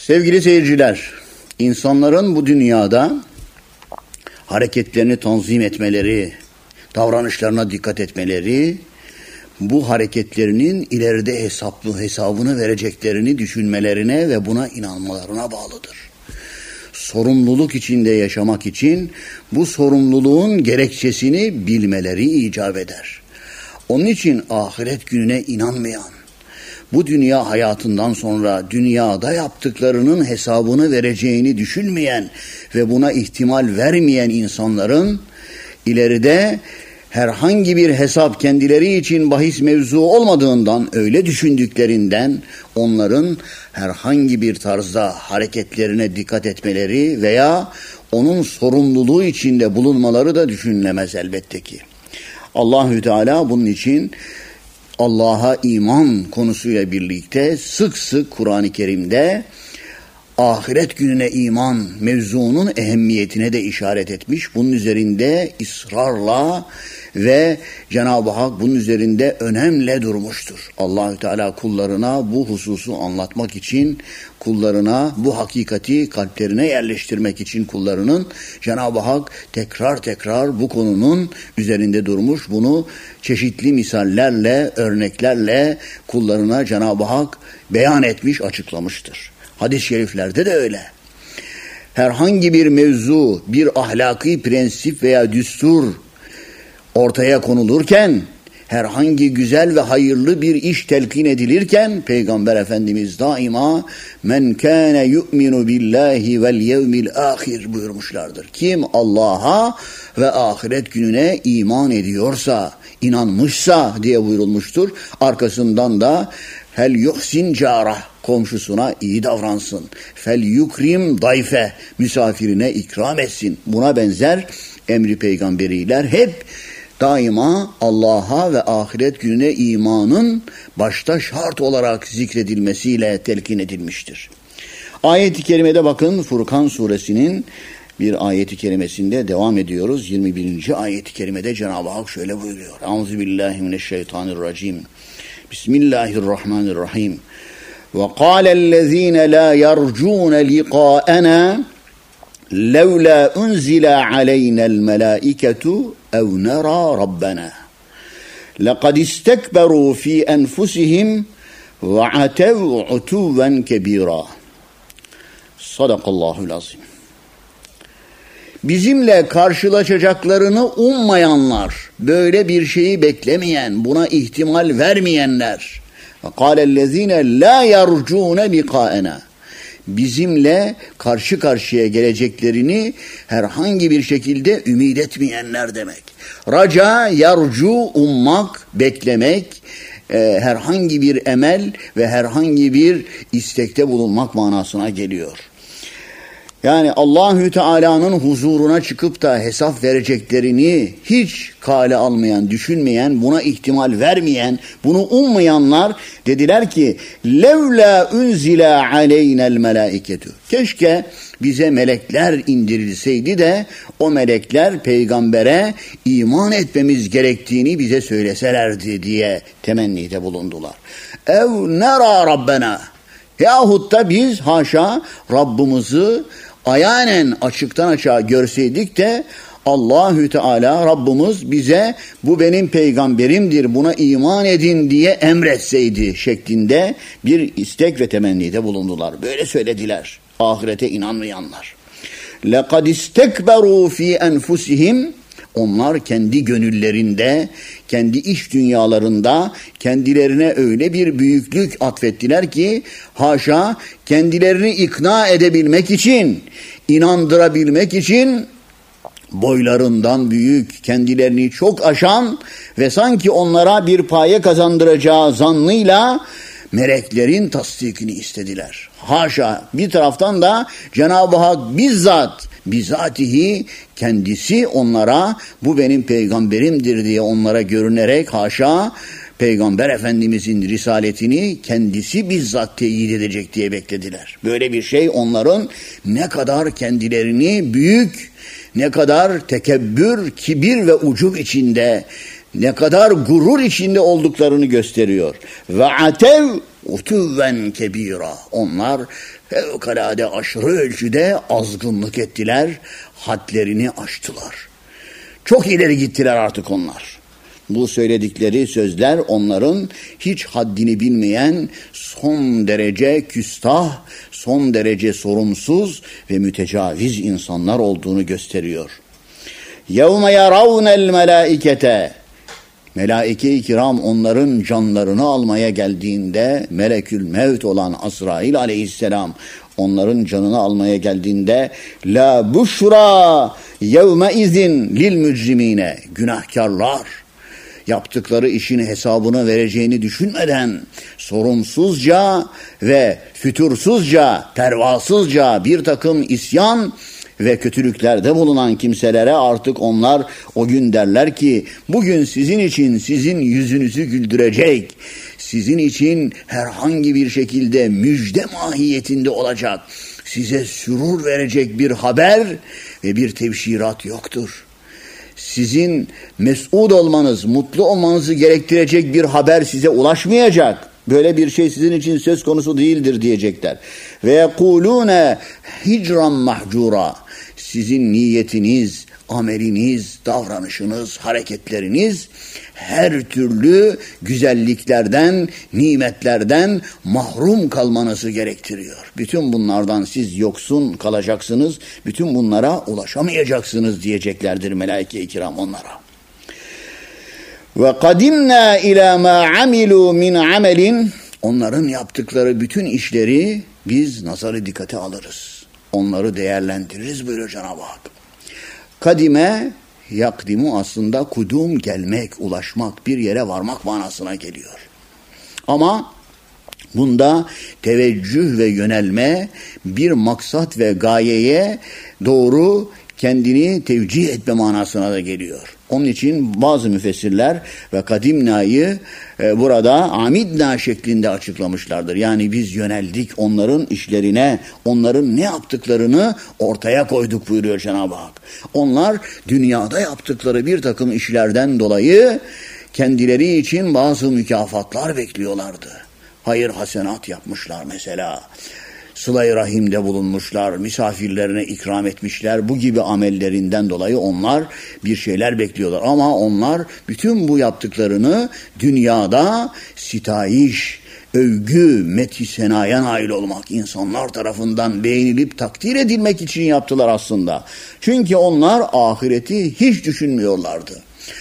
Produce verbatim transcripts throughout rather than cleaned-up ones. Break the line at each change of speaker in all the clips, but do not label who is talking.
Sevgili seyirciler, insanların bu dünyada hareketlerini tanzim etmeleri, davranışlarına dikkat etmeleri, bu hareketlerinin ileride hesaplı hesabını vereceklerini düşünmelerine ve buna inanmalarına bağlıdır. Sorumluluk içinde yaşamak için bu sorumluluğun gerekçesini bilmeleri icap eder. Onun için ahiret gününe inanmayan, bu dünya hayatından sonra dünyada yaptıklarının hesabını vereceğini düşünmeyen ve buna ihtimal vermeyen insanların ileride herhangi bir hesap kendileri için bahis mevzu olmadığından, öyle düşündüklerinden onların herhangi bir tarzda hareketlerine dikkat etmeleri veya onun sorumluluğu içinde bulunmaları da düşünülemez elbette ki. Allahü Teala bunun için Allah'a iman konusuyla birlikte sık sık Kur'an-ı Kerim'de ahiret gününe iman mevzunun ehemmiyetine de işaret etmiş. Bunun üzerinde ısrarla ve Cenab-ı Hak bunun üzerinde önemle durmuştur. Allahü Teala kullarına bu hususu anlatmak için, kullarına bu hakikati kalplerine yerleştirmek için kullarının Cenab-ı Hak tekrar tekrar bu konunun üzerinde durmuş. Bunu çeşitli misallerle, örneklerle kullarına Cenab-ı Hak beyan etmiş, açıklamıştır. Hadis-i şeriflerde de öyle. Herhangi bir mevzu, bir ahlaki prensip veya düstur ortaya konulurken, herhangi güzel ve hayırlı bir iş telkin edilirken Peygamber Efendimiz daima men kâne yu'minu billahi vel yevmil âhir buyurmuşlardır. Kim Allah'a ve ahiret gününe iman ediyorsa, inanmışsa diye buyurulmuştur. Arkasından da fel yuhsin carah, komşusuna iyi davransın. Fel yukrim dayfe, misafirine ikram etsin. Buna benzer emri peygamberiler hep daima Allah'a ve ahiret gününe imanın başta şart olarak zikredilmesiyle telkin edilmiştir. Ayet-i kerimede bakın, Furkan suresinin bir ayet-i kerimesinde devam ediyoruz. yirmi birinci ayet-i kerimede Cenab-ı Hak şöyle buyuruyor. Euzubillahimineşşeytanirracim. Bismillahirrahmanirrahim. وَقَالَ الَّذ۪ينَ لَا يَرْجُونَ لِقَاءَنَا لَوْلَا أُنْزِلَ عَلَيْنَا الْمَلَائِكَةُ اَوْ نَرَى رَبَّنَا لَقَدْ اسْتَكْبَرُوا ف۪ي أَنْفُسِهِمْ وَعَتَوْا عُتُوًّا كَب۪يرًا. Sadakallahul azim. Bizimle karşılaşacaklarını ummayanlar, böyle bir şeyi beklemeyen, buna ihtimal vermeyenler. وَقَالَ الَّذ۪ينَ لَا يَرْجُونَ لِقَاءَنَا, bizimle karşı karşıya geleceklerini herhangi bir şekilde ümit etmeyenler demek. Raca, yarcu, ummak, beklemek, e, herhangi bir emel ve herhangi bir istekte bulunmak manasına geliyor. Yani Allahü Teala'nın huzuruna çıkıp da hesap vereceklerini hiç kale almayan, düşünmeyen, buna ihtimal vermeyen, bunu ummayanlar dediler ki levla unzila aleynel melaiketu. Keşke bize melekler indirilseydi de o melekler peygambere iman etmemiz gerektiğini bize söyleselerdi diye temennide bulundular. Ev nera rabbena, yahut da biz haşa Rabbimizi ayanen açıktan açığa görseydik de Allahü Teala Rabbimiz bize bu benim peygamberimdir, buna iman edin diye emretseydi şeklinde bir istek ve temennide bulundular. Böyle söylediler ahirete inanmayanlar. لَقَدْ اسْتَكْبَرُوا ف۪ي أَنْفُسِهِمْ, onlar kendi gönüllerinde, kendi iç dünyalarında kendilerine öyle bir büyüklük atfettiler ki haşa kendilerini ikna edebilmek için, inandırabilmek için boylarından büyük, kendilerini çok aşan ve sanki onlara bir paye kazandıracağı zannıyla meleklerin tasdikini istediler. Haşa, bir taraftan da Cenab-ı Hak bizzat, bizatihi kendisi onlara bu benim peygamberimdir diye onlara görünerek haşa Peygamber Efendimizin risaletini kendisi bizzat teyit edecek diye beklediler. Böyle bir şey onların ne kadar kendilerini büyük, ne kadar tekebbür, kibir ve ucub içinde, ne kadar gurur içinde olduklarını gösteriyor. Ve atev utuven kebira. Onlar fevkalade aşırı ölçüde azgınlık ettiler, hadlerini aştılar. Çok ileri gittiler artık onlar. Bu söyledikleri sözler onların hiç haddini bilmeyen son derece küstah, son derece sorumsuz ve mütecaviz insanlar olduğunu gösteriyor. يَوْمَ يَرَوْنَ الْمَلَائِكَةَ Melaike-i kiram onların canlarını almaya geldiğinde, melekül mevt olan Azrail aleyhisselam onların canını almaya geldiğinde la buşra yevme izin lil mücrimine, günahkarlar yaptıkları işin hesabını vereceğini düşünmeden sorumsuzca ve fütursuzca, pervasızca bir takım isyan ve kötülüklerde bulunan kimselere artık onlar o gün derler ki bugün sizin için sizin yüzünüzü güldürecek, sizin için herhangi bir şekilde müjde mahiyetinde olacak, size sürur verecek bir haber ve bir tebşirat yoktur. Sizin mes'ud olmanız, mutlu olmanızı gerektirecek bir haber size ulaşmayacak. Böyle bir şey sizin için söz konusu değildir diyecekler. Ve yekulune hicran mahcura. Sizin niyetiniz, ameliniz, davranışınız, hareketleriniz her türlü güzelliklerden, nimetlerden mahrum kalmanızı gerektiriyor. Bütün bunlardan siz yoksun kalacaksınız, bütün bunlara ulaşamayacaksınız diyeceklerdir melaike-i kiram onlara. Ve kadimna ila ma amilu min amelin, onların yaptıkları bütün işleri biz nazarı dikkate alırız. Onları değerlendiririz buyuruyor Cenab-ı Hak. Kadime, yakdimu aslında kudum, gelmek, ulaşmak, bir yere varmak manasına geliyor. Ama bunda teveccüh ve yönelme, bir maksat ve gayeye doğru kendini tevcih etme manasına da geliyor. Onun için bazı müfessirler ve kadimnayı e, burada amidna şeklinde açıklamışlardır. Yani biz yöneldik onların işlerine, onların ne yaptıklarını ortaya koyduk buyuruyor Cenab-ı Hak. Onlar dünyada yaptıkları bir takım işlerden dolayı kendileri için bazı mükafatlar bekliyorlardı. Hayır hasenat yapmışlar mesela. Sıla-i rahimde bulunmuşlar, misafirlerine ikram etmişler. Bu gibi amellerinden dolayı onlar bir şeyler bekliyorlar. Ama onlar bütün bu yaptıklarını dünyada sitayiş, övgü, meth-i senaya nail olmak, insanlar tarafından beğenilip takdir edilmek için yaptılar aslında. Çünkü onlar ahireti hiç düşünmüyorlardı.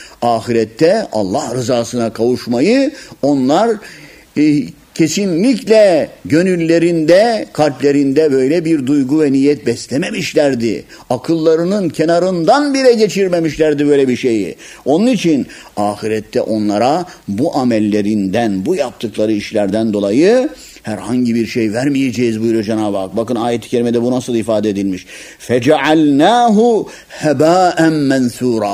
Ahirette Allah rızasına kavuşmayı onlar e, kesinlikle gönüllerinde, kalplerinde böyle bir duygu ve niyet beslememişlerdi. Akıllarının kenarından bile geçirmemişlerdi böyle bir şeyi. Onun için ahirette onlara bu amellerinden, bu yaptıkları işlerden dolayı herhangi bir şey vermeyeceğiz buyuruyor Cenab-ı Hak. Bakın ayet-i kerimede bu nasıl ifade edilmiş. فَجَعَلْنَاهُ هَبَاءً مَنْثُورًا.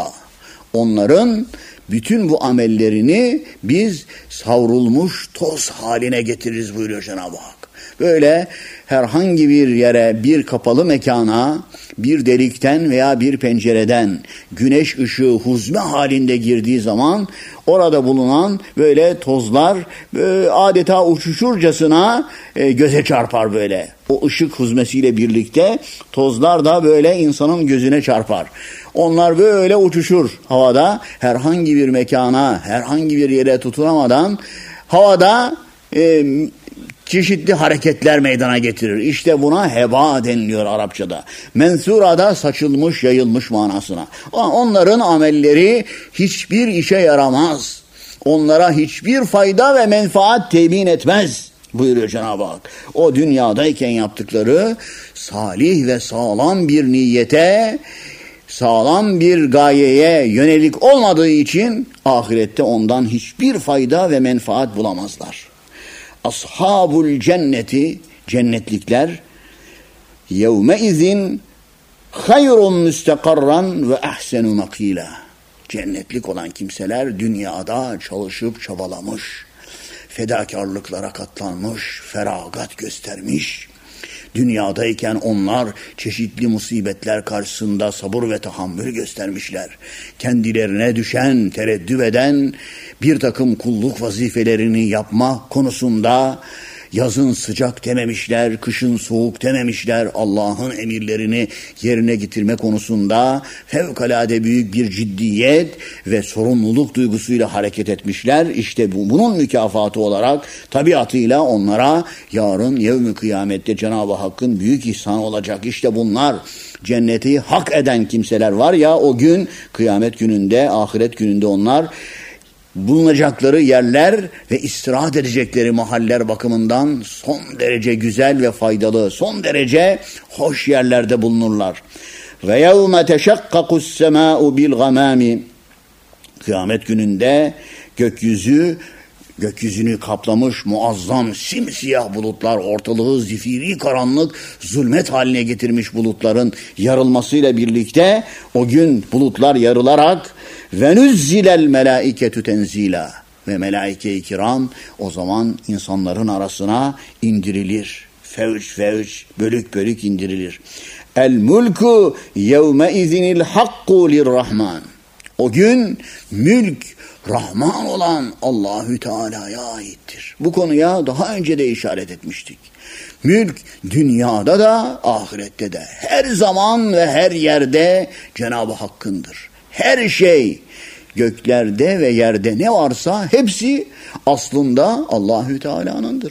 Onların bütün bu amellerini biz savrulmuş toz haline getiririz buyuruyor Cenab-ı Hak. Böyle herhangi bir yere, bir kapalı mekana, bir delikten veya bir pencereden güneş ışığı huzme halinde girdiği zaman orada bulunan böyle tozlar böyle adeta uçuşurcasına e, göze çarpar böyle. O ışık huzmesiyle birlikte tozlar da böyle insanın gözüne çarpar. Onlar böyle uçuşur havada, herhangi bir mekana, herhangi bir yere tutunamadan havada e, çeşitli hareketler meydana getirir. İşte buna heba deniliyor Arapçada. Mensurada saçılmış, yayılmış manasına. Onların amelleri hiçbir işe yaramaz. Onlara hiçbir fayda ve menfaat temin etmez buyuruyor Cenab-ı Hak. O dünyadayken yaptıkları salih ve sağlam bir niyete, sağlam bir gayeye yönelik olmadığı için ahirette ondan hiçbir fayda ve menfaat bulamazlar. Ashabul cenneti, cennetlikler yevme izin hayrun müstekarran ve ahsenu makila. Cennetlik olan kimseler dünyada çalışıp çabalamış, fedakarlıklara katlanmış, feragat göstermiş. Dünyadayken onlar çeşitli musibetler karşısında sabır ve tahammül göstermişler. Kendilerine düşen, tereddüt eden bir takım kulluk vazifelerini yapma konusunda Yazın sıcak dememişler, kışın soğuk dememişler. Allah'ın emirlerini yerine getirme konusunda fevkalade büyük bir ciddiyet ve sorumluluk duygusuyla hareket etmişler. İşte bu, bunun mükafatı olarak tabiatıyla onlara yarın yevmi kıyamette Cenab-ı Hakk'ın büyük ihsanı olacak. İşte bunlar cenneti hak eden kimseler var ya, o gün kıyamet gününde, ahiret gününde onlar bulunacakları yerler ve istirahat edecekleri mahaller bakımından son derece güzel ve faydalı, son derece hoş yerlerde bulunurlar. Ve yevme teşakkakus semâ'u bil gamâmi, kıyamet gününde gökyüzü, gökyüzünü kaplamış muazzam simsiyah bulutlar, ortalığı zifiri karanlık, zulmet haline getirmiş bulutların yarılmasıyla birlikte o gün bulutlar yarılarak ve nüzzilel melâiketü tenzîlâ, ve melaike-i kiram o zaman insanların arasına indirilir. Fevç fevç, bölük bölük indirilir. El mulku yevme izinil hakku lirrahman. O gün mülk Rahman olan Allahü Teala'ya aittir. Bu konuya daha önce de işaret etmiştik. Mülk dünyada da ahirette de her zaman ve her yerde Cenab-ı Hakk'ındır. Her şey göklerde ve yerde ne varsa hepsi aslında Allahü Teala'nındır.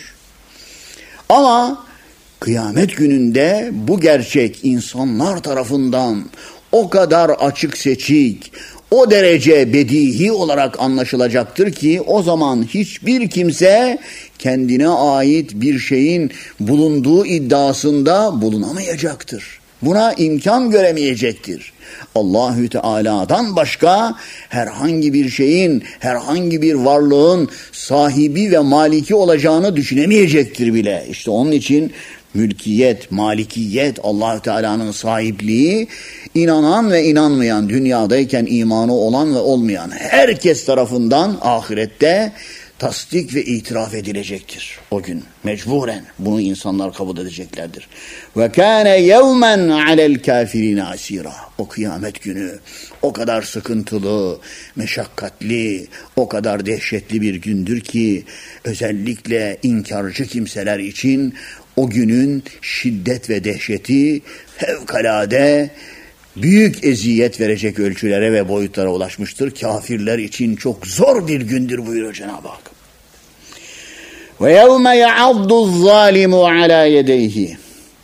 Ama kıyamet gününde bu gerçek insanlar tarafından o kadar açık seçik, o derece bedihi olarak anlaşılacaktır ki o zaman hiçbir kimse kendine ait bir şeyin bulunduğu iddiasında bulunamayacaktır. Buna imkan göremeyecektir. Allahü Teala'dan başka herhangi bir şeyin, herhangi bir varlığın sahibi ve maliki olacağını düşünemeyecektir bile. İşte onun için mülkiyet, malikiyet, Allahü Teala'nın sahipliği inanan ve inanmayan, dünyadayken imanı olan ve olmayan herkes tarafından ahirette tasdik ve itiraf edilecektir. O gün mecburen bunu insanlar kabul edeceklerdir. Ve kâne yevmen alel kâfirine asîrâ. O kıyamet günü o kadar sıkıntılı, meşakkatli, o kadar dehşetli bir gündür ki özellikle inkarcı kimseler için o günün şiddet ve dehşeti fevkalade büyük eziyet verecek ölçülere ve boyutlara ulaşmıştır. Kafirler için çok zor bir gündür buyuruyor Cenab-ı Hak. Ve yevme ya'addu zalimu ala yedeyhi.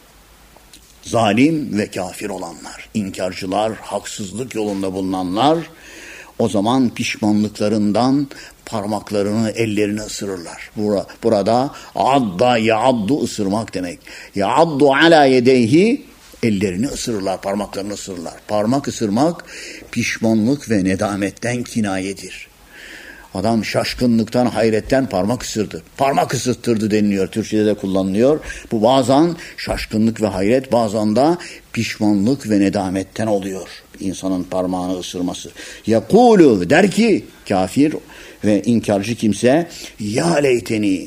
Zalim ve kafir olanlar, inkarcılar, haksızlık yolunda bulunanlar o zaman pişmanlıklarından parmaklarını, ellerini ısırırlar. Burada adda ya'addu ısırmak demek. Ya'addu ala yedeyhi, ellerini ısırırlar, parmaklarını ısırırlar. Parmak ısırmak pişmanlık ve nedametten kinayedir. Adam şaşkınlıktan, hayretten parmak ısırdı. Parmak ısırttırdı deniliyor. Türkçe'de de kullanılıyor. Bu bazen şaşkınlık ve hayret, bazen de pişmanlık ve nedametten oluyor. İnsanın parmağını ısırması. Yekulu, der ki kafir ve inkarcı kimse, ya leyteni,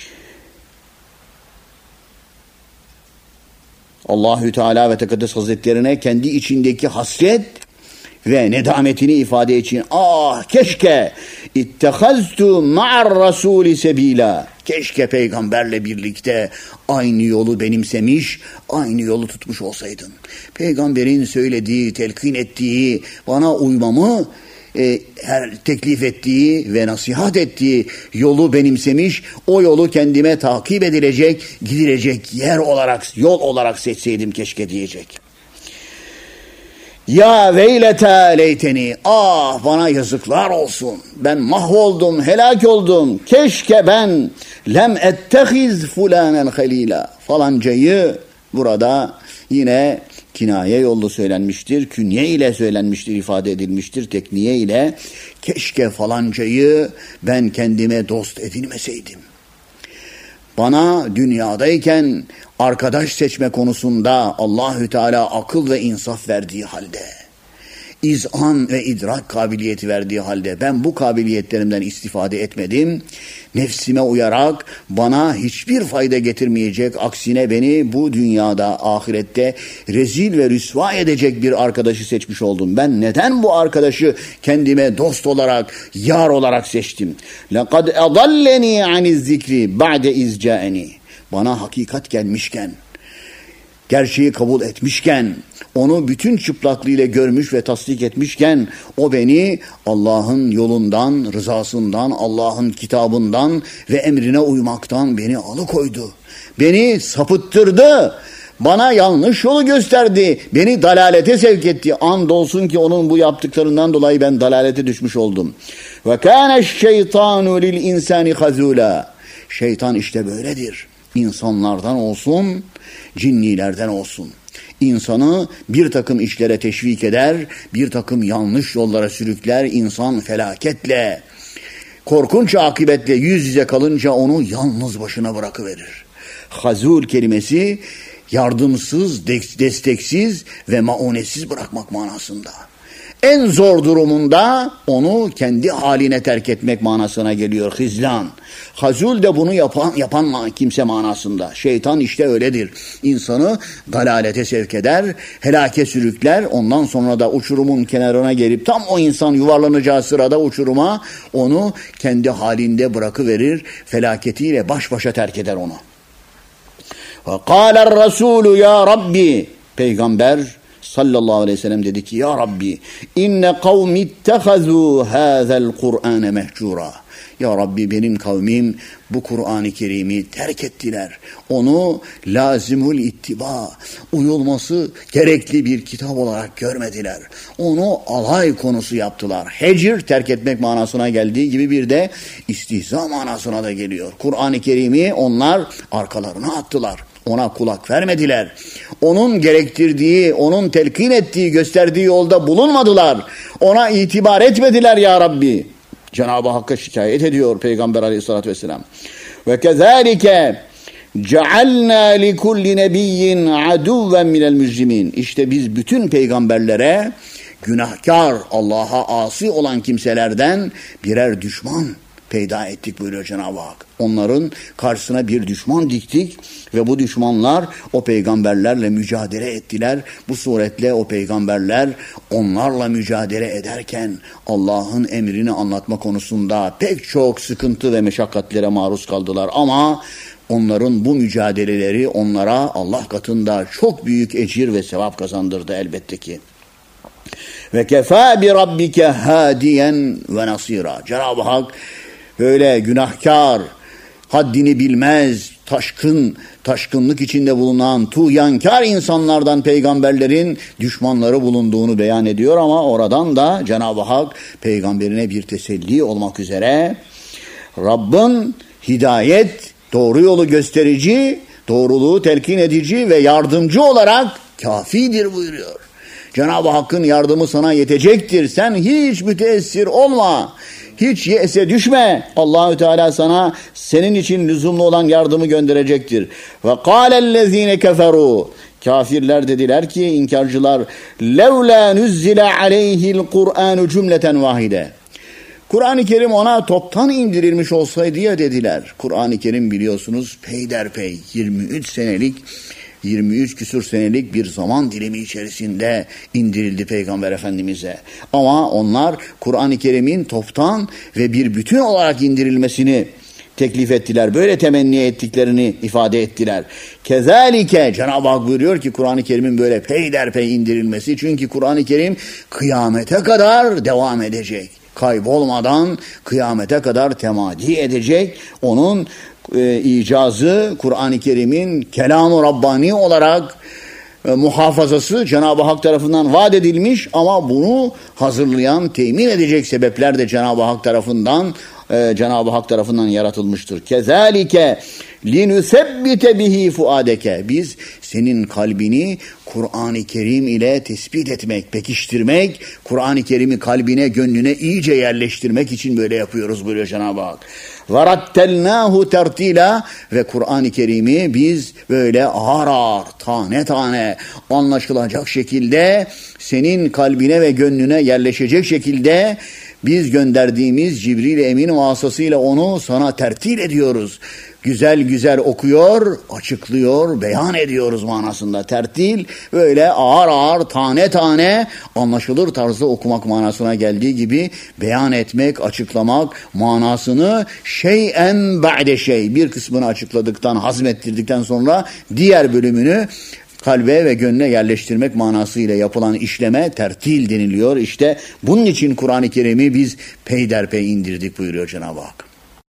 Allahü Teala ve Tekaddes Hazretlerine kendi içindeki hasret ve nedametini ifade için, ah keşke ittehaztu ma'ar rasuli sebila, keşke peygamberle birlikte aynı yolu benimsemiş, aynı yolu tutmuş olsaydın. Peygamberin söylediği, telkin ettiği, bana uymamı e, her teklif ettiği ve nasihat ettiği yolu benimsemiş, o yolu kendime takip edilecek, gidilecek yer olarak, yol olarak seçseydim keşke diyecek. Ya veylete leyteni, ah bana yazıklar olsun, ben mahvoldum, helak oldum, keşke ben lem ettehiz fulanen halila, falancayı, burada yine kinaye yollu söylenmiştir, künye ile söylenmiştir, ifade edilmiştir, tekniye ile, keşke falancayı ben kendime dost edinmeseydim. Bana dünyadayken arkadaş seçme konusunda Allahü Teala akıl ve insaf verdiği halde, izan ve idrak kabiliyeti verdiği halde ben bu kabiliyetlerimden istifade etmedim. Nefsime uyarak bana hiçbir fayda getirmeyecek, aksine beni bu dünyada, ahirette rezil ve rüsva edecek bir arkadaşı seçmiş oldum. Ben neden bu arkadaşı kendime dost olarak, yar olarak seçtim? لَقَدْ اَضَلَّنِي عَنِ الذِّكْرِ بَعْدَ اِذْ جَاءَنِي. bana hakikat gelmişken, gerçeği kabul etmişken, onu bütün çıplaklığıyla görmüş ve tasdik etmişken, o beni Allah'ın yolundan, rızasından, Allah'ın kitabından ve emrine uymaktan beni alıkoydu. Beni sapıttırdı. Bana yanlış yolu gösterdi. Beni dalalete sevk etti. Andolsun ki onun bu yaptıklarından dolayı ben dalalete düşmüş oldum. Ve kâneşşeytânu lil insâni hazûlâ. Şeytan işte böyledir. İnsanlardan olsun, cinnilerden olsun. İnsanı bir takım işlere teşvik eder, bir takım yanlış yollara sürükler, insan felaketle, korkunç akıbetle yüz yüze kalınca onu yalnız başına bırakıverir. Hazul kelimesi yardımsız, desteksiz ve maunetsiz bırakmak manasında. En zor durumunda onu kendi haline terk etmek manasına geliyor hizlan. Hazul de bunu yapan, yapan kimse manasında. Şeytan işte öyledir. İnsanı dalalete sevk eder, helake sürükler. Ondan sonra da uçurumun kenarına gelip tam o insan yuvarlanacağı sırada uçuruma onu kendi halinde bırakıverir. Felaketiyle baş başa terk eder onu. وَقَالَ الرَّسُولُ ya Rabbi. Peygamber sallallahu aleyhi ve sellem dedi ki ya Rabbi inne kavmi ittehazû hâzel Kur'âne mehcûrâ. Ya Rabbi benim kavmim bu Kur'an-ı Kerim'i terk ettiler. Onu lazimul ittiba, uyulması gerekli bir kitap olarak görmediler. Onu alay konusu yaptılar. Hecir terk etmek manasına geldiği gibi bir de istihza manasına da geliyor. Kur'an-ı Kerim'i onlar arkalarına attılar. Ona kulak vermediler. Onun gerektirdiği, onun telkin ettiği, gösterdiği yolda bulunmadılar. Ona itibar etmediler ya Rabbi. Cenab-ı Hakk'a şikayet ediyor Peygamber aleyhissalatü vesselam. Ve kezalike cealna li kulli nebiyyin aduven minel mücrimin. İşte biz bütün peygamberlere günahkar, Allah'a asi olan kimselerden birer düşman peyda ettik buyuruyor Cenab-ı Hak. Onların karşısına bir düşman diktik ve bu düşmanlar o peygamberlerle mücadele ettiler. Bu suretle o peygamberler onlarla mücadele ederken Allah'ın emrini anlatma konusunda pek çok sıkıntı ve meşakkatlere maruz kaldılar. Ama onların bu mücadeleleri onlara Allah katında çok büyük ecir ve sevap kazandırdı elbette ki. Ve kefâ bi rabbike hâdiyen ve nasîrâ. Cenab-ı Hak böyle günahkar, haddini bilmez, taşkın, taşkınlık içinde bulunan tuğyankar insanlardan peygamberlerin düşmanları bulunduğunu beyan ediyor ama oradan da Cenab-ı Hak peygamberine bir teselli olmak üzere Rabbin hidayet, doğru yolu gösterici, doğruluğu telkin edici ve yardımcı olarak kafidir buyuruyor. Cenab-ı Hakk'ın yardımı sana yetecektir. Sen hiç müteessir olma. Hiç yese düşme. Allahü Teala sana senin için lüzumlu olan yardımı gönderecektir. Ve kâlellezîne keferû. Kafirler dediler ki, inkarcılar, levlâ nüzzile aleyhil Kur'ânu cümleten vahide. Kur'an-ı Kerim ona toptan indirilmiş olsaydı ya dediler. Kur'an-ı Kerim biliyorsunuz peyderpey yirmi üç senelik yirmi üç küsur senelik bir zaman dilimi içerisinde indirildi Peygamber Efendimiz'e. Ama onlar Kur'an-ı Kerim'in toptan ve bir bütün olarak indirilmesini teklif ettiler. Böyle temenni ettiklerini ifade ettiler. Kezalike Cenab-ı Hak buyuruyor ki Kur'an-ı Kerim'in böyle peyderpey indirilmesi. Çünkü Kur'an-ı Kerim kıyamete kadar devam edecek. Kaybolmadan kıyamete kadar temadi edecek. Onun e, icazı Kur'an-ı Kerim'in kelam-ı Rabbani olarak e, muhafazası Cenab-ı Hak tarafından vaat edilmiş ama bunu hazırlayan, temin edecek sebepler de Cenab-ı Hak tarafından e, Cenab-ı Hak tarafından yaratılmıştır. Kezalike linusebbite bihi fuadeke. Biz senin kalbini Kur'an-ı Kerim ile tespit etmek, pekiştirmek, Kur'an-ı Kerim'i kalbine, gönlüne iyice yerleştirmek için böyle yapıyoruz buyuruyor Cenab-ı Hak. وَرَتَّلْنَاهُ تَرْتِيلًا. Ve Kur'an-ı Kerim'i biz böyle ağır ağır, tane tane anlaşılacak şekilde senin kalbine ve gönlüne yerleşecek şekilde Biz gönderdiğimiz Cibril Emin vasıtasıyla onu sana tertil ediyoruz. Güzel güzel okuyor, açıklıyor, beyan ediyoruz manasında. Tertil böyle ağır ağır, tane tane anlaşılır tarzda okumak manasına geldiği gibi beyan etmek, açıklamak manasını şeyen ba'de şey, bir kısmını açıkladıktan, hazmettirdikten sonra diğer bölümünü kalbe ve gönle yerleştirmek manasıyla yapılan işleme tertil deniliyor. İşte bunun için Kur'an-ı Kerim'i biz peyderpey indirdik buyuruyor Cenab-ı Hak.